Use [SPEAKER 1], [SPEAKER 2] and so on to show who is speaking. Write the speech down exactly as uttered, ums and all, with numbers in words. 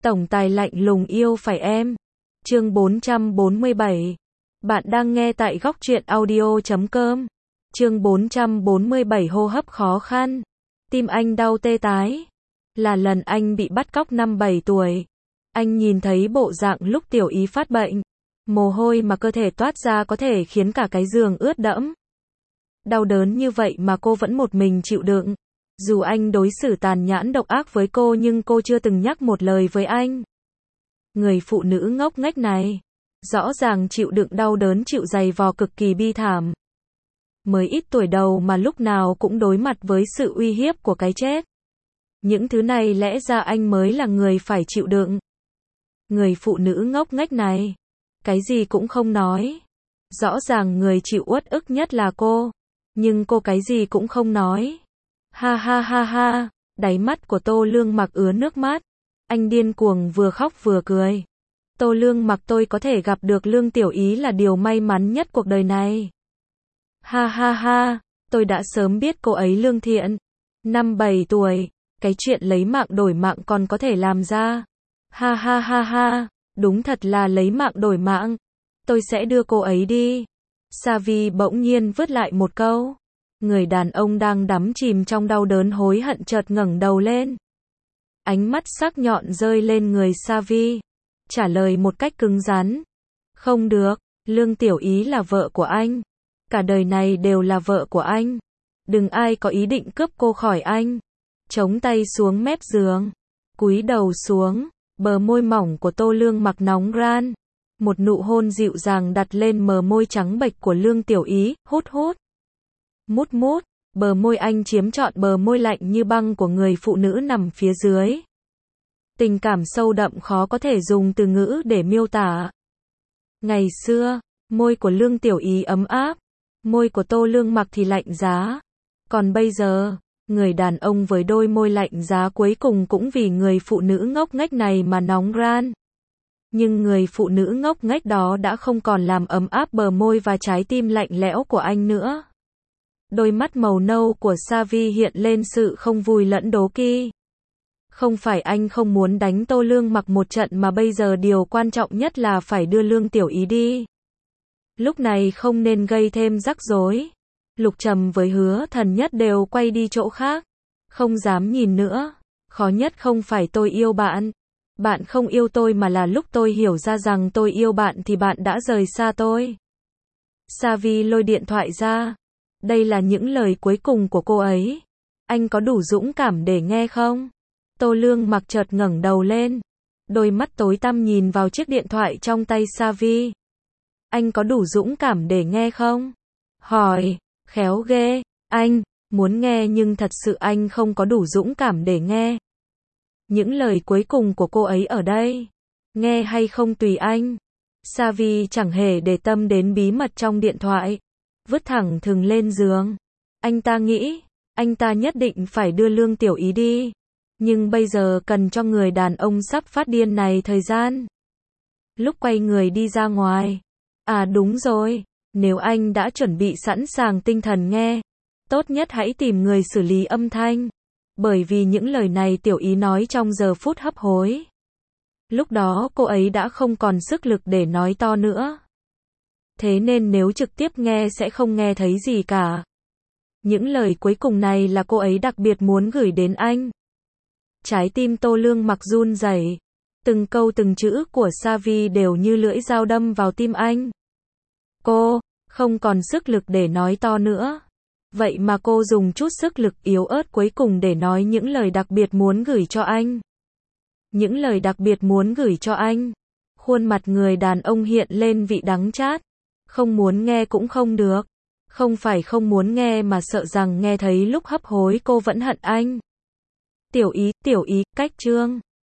[SPEAKER 1] Tổng tài lạnh lùng yêu phải em. Chương bốn trăm bốn mươi bảy. Bạn đang nghe tại góc truyện audio chấm com. Chương bốn trăm bốn mươi bảy hô hấp khó khăn. Tim anh đau tê tái. Là lần anh bị bắt cóc năm bảy tuổi. Anh nhìn thấy bộ dạng lúc Tiểu Ý phát bệnh. Mồ hôi mà cơ thể toát ra có thể khiến cả cái giường ướt đẫm. Đau đớn như vậy mà cô vẫn một mình chịu đựng. Dù anh đối xử tàn nhẫn độc ác với cô nhưng cô chưa từng nhắc một lời với anh. Người phụ nữ ngốc nghếch này, rõ ràng chịu đựng đau đớn chịu giày vò cực kỳ bi thảm. Mới ít tuổi đầu mà lúc nào cũng đối mặt với sự uy hiếp của cái chết. Những thứ này lẽ ra anh mới là người phải chịu đựng. Người phụ nữ ngốc nghếch này, cái gì cũng không nói. Rõ ràng người chịu uất ức nhất là cô, nhưng cô cái gì cũng không nói. Ha ha ha ha, đáy mắt của Tô Lương Mặc ứa nước mắt. Anh điên cuồng vừa khóc vừa cười. Tô Lương Mặc, tôi có thể gặp được Lương Tiểu Ý là điều may mắn nhất cuộc đời này. Ha ha ha, tôi đã sớm biết cô ấy lương thiện. Năm bảy tuổi, cái chuyện lấy mạng đổi mạng còn có thể làm ra. Ha ha ha ha, đúng thật là lấy mạng đổi mạng. Tôi sẽ đưa cô ấy đi. Savi bỗng nhiên vứt lại một câu. Người đàn ông đang đắm chìm trong đau đớn hối hận chợt ngẩng đầu lên. Ánh mắt sắc nhọn rơi lên người Savi. Trả lời một cách cứng rắn. Không được, Lương Tiểu Ý là vợ của anh. Cả đời này đều là vợ của anh. Đừng ai có ý định cướp cô khỏi anh. Chống tay xuống mép giường. Cúi đầu xuống. Bờ môi mỏng của Tô Lương Mặc nóng ran. Một nụ hôn dịu dàng đặt lên bờ môi trắng bệch của Lương Tiểu Ý. Hút hút. Mút mút, bờ môi anh chiếm trọn bờ môi lạnh như băng của người phụ nữ nằm phía dưới. Tình cảm sâu đậm khó có thể dùng từ ngữ để miêu tả. Ngày xưa, môi của Lương Tiểu Ý ấm áp, môi của Tô Lương Mặc thì lạnh giá. Còn bây giờ, người đàn ông với đôi môi lạnh giá cuối cùng cũng vì người phụ nữ ngốc nghếch này mà nóng ran. Nhưng người phụ nữ ngốc nghếch đó đã không còn làm ấm áp bờ môi và trái tim lạnh lẽo của anh nữa. Đôi mắt màu nâu của Savi hiện lên sự không vui lẫn đố kỵ. Không phải anh không muốn đánh Tô Lương Mặc một trận mà bây giờ điều quan trọng nhất là phải đưa Lương Tiểu Ý đi. Lúc này không nên gây thêm rắc rối. Lục Trầm với Hứa Thần Nhất đều quay đi chỗ khác. Không dám nhìn nữa. Khó nhất không phải tôi yêu bạn. Bạn không yêu tôi mà là lúc tôi hiểu ra rằng tôi yêu bạn thì bạn đã rời xa tôi. Savi lôi điện thoại ra. Đây là những lời cuối cùng của cô ấy. Anh có đủ dũng cảm để nghe không? Tô Lương Mặc chợt ngẩng đầu lên. Đôi mắt tối tăm nhìn vào chiếc điện thoại trong tay Savi. Anh có đủ dũng cảm để nghe không? Hỏi, khéo ghê. Anh, muốn nghe nhưng thật sự anh không có đủ dũng cảm để nghe. Những lời cuối cùng của cô ấy ở đây. Nghe hay không tùy anh. Savi chẳng hề để tâm đến bí mật trong điện thoại. Vứt thẳng thừng lên giường. Anh ta nghĩ, anh ta nhất định phải đưa Lương Tiểu Ý đi. Nhưng bây giờ cần cho người đàn ông sắp phát điên này thời gian. Lúc quay người đi ra ngoài. À đúng rồi, nếu anh đã chuẩn bị sẵn sàng tinh thần nghe, tốt nhất hãy tìm người xử lý âm thanh. Bởi vì những lời này Tiểu Ý nói trong giờ phút hấp hối. Lúc đó cô ấy đã không còn sức lực để nói to nữa. Thế nên nếu trực tiếp nghe sẽ không nghe thấy gì cả. Những lời cuối cùng này là cô ấy đặc biệt muốn gửi đến anh. Trái tim Tô Lương Mặc run rẩy. Từng câu từng chữ của Savi đều như lưỡi dao đâm vào tim anh. Cô, không còn sức lực để nói to nữa. Vậy mà cô dùng chút sức lực yếu ớt cuối cùng để nói những lời đặc biệt muốn gửi cho anh. Những lời đặc biệt muốn gửi cho anh. Khuôn mặt người đàn ông hiện lên vị đắng chát. Không muốn nghe cũng không được. Không phải không muốn nghe mà sợ rằng nghe thấy lúc hấp hối cô vẫn hận anh. Tiểu Ý, Tiểu Ý, cách chương.